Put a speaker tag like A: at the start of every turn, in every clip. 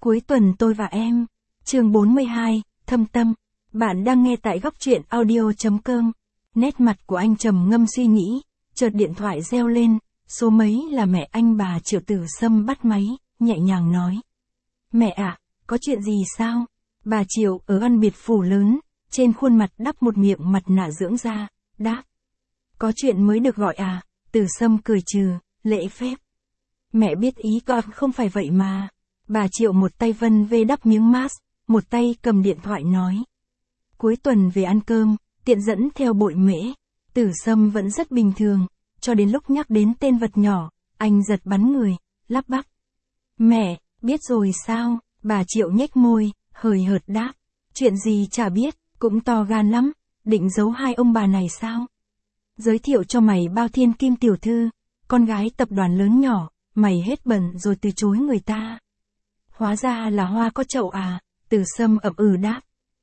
A: Cuối tuần tôi và em. Chương 42, thâm tâm. Bạn đang nghe tại góc truyện audio.com. Nét mặt của anh trầm ngâm suy nghĩ, chợt điện thoại reo lên, số mấy là mẹ anh bà Triệu Tử Sâm bắt máy, nhẹ nhàng nói. Mẹ ạ, có chuyện gì sao? Bà Triệu ở ăn biệt phủ lớn, trên khuôn mặt đắp một miệng mặt nạ dưỡng da, đáp. Có chuyện mới được gọi à? Tử Sâm cười trừ, lễ phép. Mẹ biết ý con không phải vậy mà. Bà Triệu một tay vân vê đắp miếng mask, một tay cầm điện thoại nói. Cuối tuần về ăn cơm, tiện dẫn theo bội mễ. Tử Sâm vẫn rất bình thường, cho đến lúc nhắc đến tên vật nhỏ, anh giật bắn người, lắp bắp. Mẹ, biết rồi sao? Bà Triệu nhếch môi, hời hợt đáp. Chuyện gì chả biết, cũng to gan lắm, định giấu hai ông bà này sao? Giới thiệu cho mày bao thiên kim tiểu thư, con gái tập đoàn lớn nhỏ, mày hết bận rồi từ chối người ta. Hóa ra là hoa có chậu à? Tử Sâm ậm ừ đáp.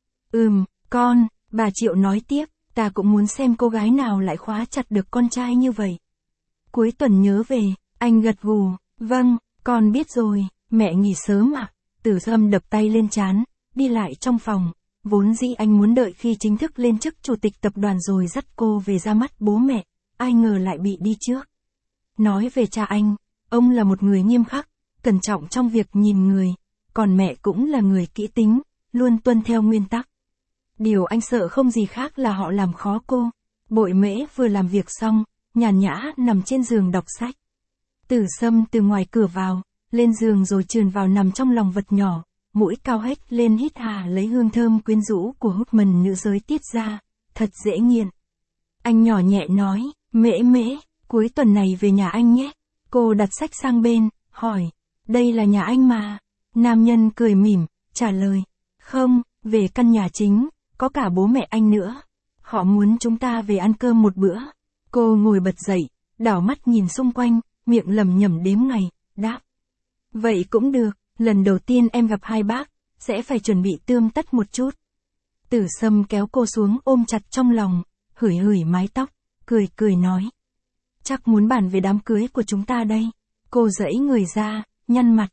A: Con, bà Triệu nói tiếp, ta cũng muốn xem cô gái nào lại khóa chặt được con trai như vậy. Cuối tuần nhớ về, anh gật gù, vâng, con biết rồi, mẹ nghỉ sớm à? Tử Sâm đập tay lên trán, đi lại trong phòng, vốn dĩ anh muốn đợi khi chính thức lên chức chủ tịch tập đoàn rồi dắt cô về ra mắt bố mẹ, ai ngờ lại bị đi trước. Nói về cha anh, ông là một người nghiêm khắc, cẩn trọng trong việc nhìn người, còn mẹ cũng là người kỹ tính, luôn tuân theo nguyên tắc. Điều anh sợ không gì khác là họ làm khó cô. Bội mễ vừa làm việc xong, nhàn nhã nằm trên giường đọc sách. Tử Sâm từ ngoài cửa vào, lên giường rồi trườn vào nằm trong lòng vật nhỏ, mũi cao hết lên hít hà lấy hương thơm quyến rũ của hút mần nữ giới tiết ra, thật dễ nghiện. Anh nhỏ nhẹ nói, mễ, cuối tuần này về nhà anh nhé. Cô đặt sách sang bên, hỏi, đây là nhà anh mà. Nam nhân cười mỉm, trả lời, không, về căn nhà chính, có cả bố mẹ anh nữa. Họ muốn chúng ta về ăn cơm một bữa. Cô ngồi bật dậy, đảo mắt nhìn xung quanh, miệng lẩm nhẩm đếm ngày, đáp. Vậy cũng được, lần đầu tiên em gặp hai bác, sẽ phải chuẩn bị tươm tất một chút. Tử Sâm kéo cô xuống ôm chặt trong lòng, hửi mái tóc, cười nói. Chắc muốn bàn về đám cưới của chúng ta đây. Cô giãy người ra, nhăn mặt.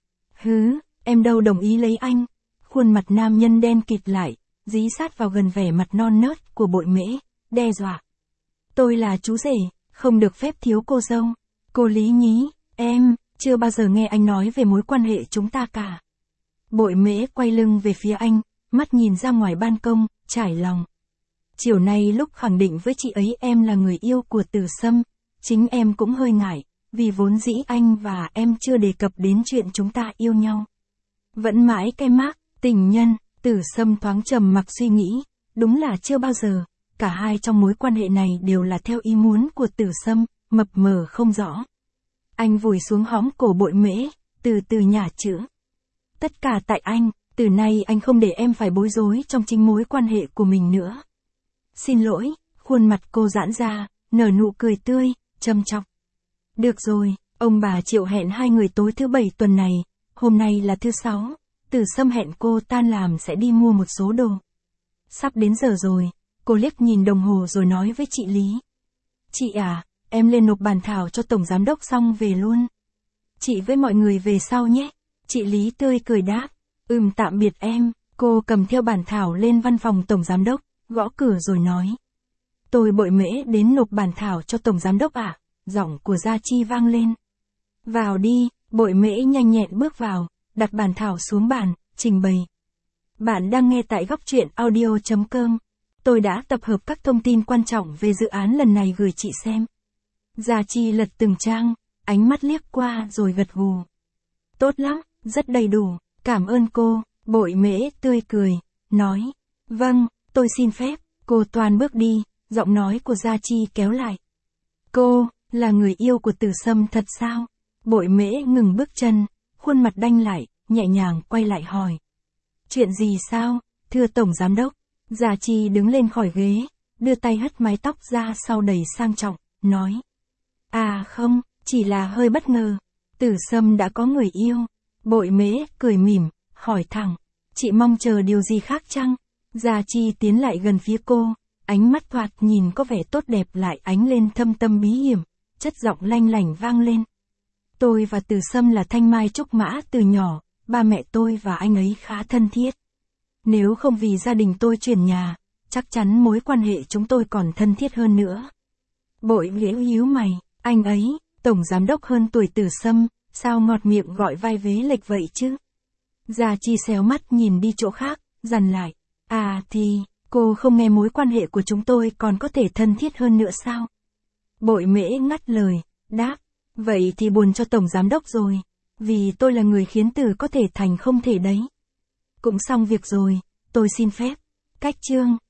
A: Em đâu đồng ý lấy anh. Khuôn mặt nam nhân đen kịt lại, dí sát vào gần vẻ mặt non nớt của bội mễ, đe dọa. Tôi là chú rể, không được phép thiếu cô dâu. Cô lý nhí, em, chưa bao giờ nghe anh nói về mối quan hệ chúng ta cả. Bội mễ quay lưng về phía anh, mắt nhìn ra ngoài ban công, trải lòng. Chiều nay lúc khẳng định với chị ấy em là người yêu của Tử Sâm, chính em cũng hơi ngại, vì vốn dĩ anh và em chưa đề cập đến chuyện chúng ta yêu nhau. Vẫn mãi cái mác, tình nhân. Tử Sâm thoáng trầm mặc suy nghĩ, đúng là chưa bao giờ, cả hai trong mối quan hệ này đều là theo ý muốn của Tử Sâm, mập mờ không rõ. Anh vùi xuống hõm cổ bội mễ, từ từ nhả chữ. Tất cả tại anh, từ nay anh không để em phải bối rối trong chính mối quan hệ của mình nữa. Xin lỗi, khuôn mặt cô giãn ra, nở nụ cười tươi, châm chọc. Được rồi, ông bà Triệu hẹn hai người tối thứ Bảy tuần này, hôm nay là thứ Sáu. Tử Sâm hẹn cô tan làm sẽ đi mua một số đồ. Sắp đến giờ rồi, cô liếc nhìn đồng hồ rồi nói với chị Lý. Chị à, em lên nộp bản thảo cho Tổng Giám đốc xong về luôn. Chị với mọi người về sau nhé. Chị Lý tươi cười đáp. Tạm biệt em. Cô cầm theo bản thảo lên văn phòng Tổng Giám đốc, gõ cửa rồi nói. Tôi bội mễ đến nộp bản thảo cho Tổng Giám đốc à? Giọng của Gia Chi vang lên. Vào đi, bội mễ nhanh nhẹn bước vào. Đặt bản thảo xuống bàn, trình bày. Bạn đang nghe tại góc truyện audio.com. Tôi đã tập hợp các thông tin quan trọng về dự án lần này gửi chị xem. Gia Chi lật từng trang, ánh mắt liếc qua rồi gật gù. Tốt lắm, rất đầy đủ, cảm ơn cô. Bội mễ tươi cười, nói. Vâng, tôi xin phép. Cô toan bước đi, giọng nói của Gia Chi kéo lại. Cô, là người yêu của Tử Sâm thật sao? Bội mễ ngừng bước chân. Khuôn mặt đanh lại, nhẹ nhàng quay lại hỏi. Chuyện gì sao, thưa Tổng Giám đốc? Gia Chi đứng lên khỏi ghế, đưa tay hất mái tóc ra sau đầy sang trọng, nói. À không, chỉ là hơi bất ngờ. Tử Sâm đã có người yêu. Bội mễ cười mỉm, hỏi thẳng. Chị mong chờ điều gì khác chăng? Gia Chi tiến lại gần phía cô, ánh mắt thoạt nhìn có vẻ tốt đẹp lại ánh lên thâm tâm bí hiểm, chất giọng lanh lảnh vang lên. Tôi và Tử Sâm là thanh mai trúc mã từ nhỏ, ba mẹ tôi và anh ấy khá thân thiết. Nếu không vì gia đình tôi chuyển nhà, chắc chắn mối quan hệ chúng tôi còn thân thiết hơn nữa. Bội nhíu mày, anh ấy, tổng giám đốc hơn tuổi Tử Sâm, sao ngọt miệng gọi vai vế lệch vậy chứ? Gia Chi xéo mắt nhìn đi chỗ khác, dằn lại. À thì, cô không nghe mối quan hệ của chúng tôi còn có thể thân thiết hơn nữa sao? Bội Mễ ngắt lời, đáp. Vậy thì buồn cho tổng giám đốc rồi. Vì tôi là người khiến từ có thể thành không thể đấy. Cũng xong việc rồi, tôi xin phép. Cách chương.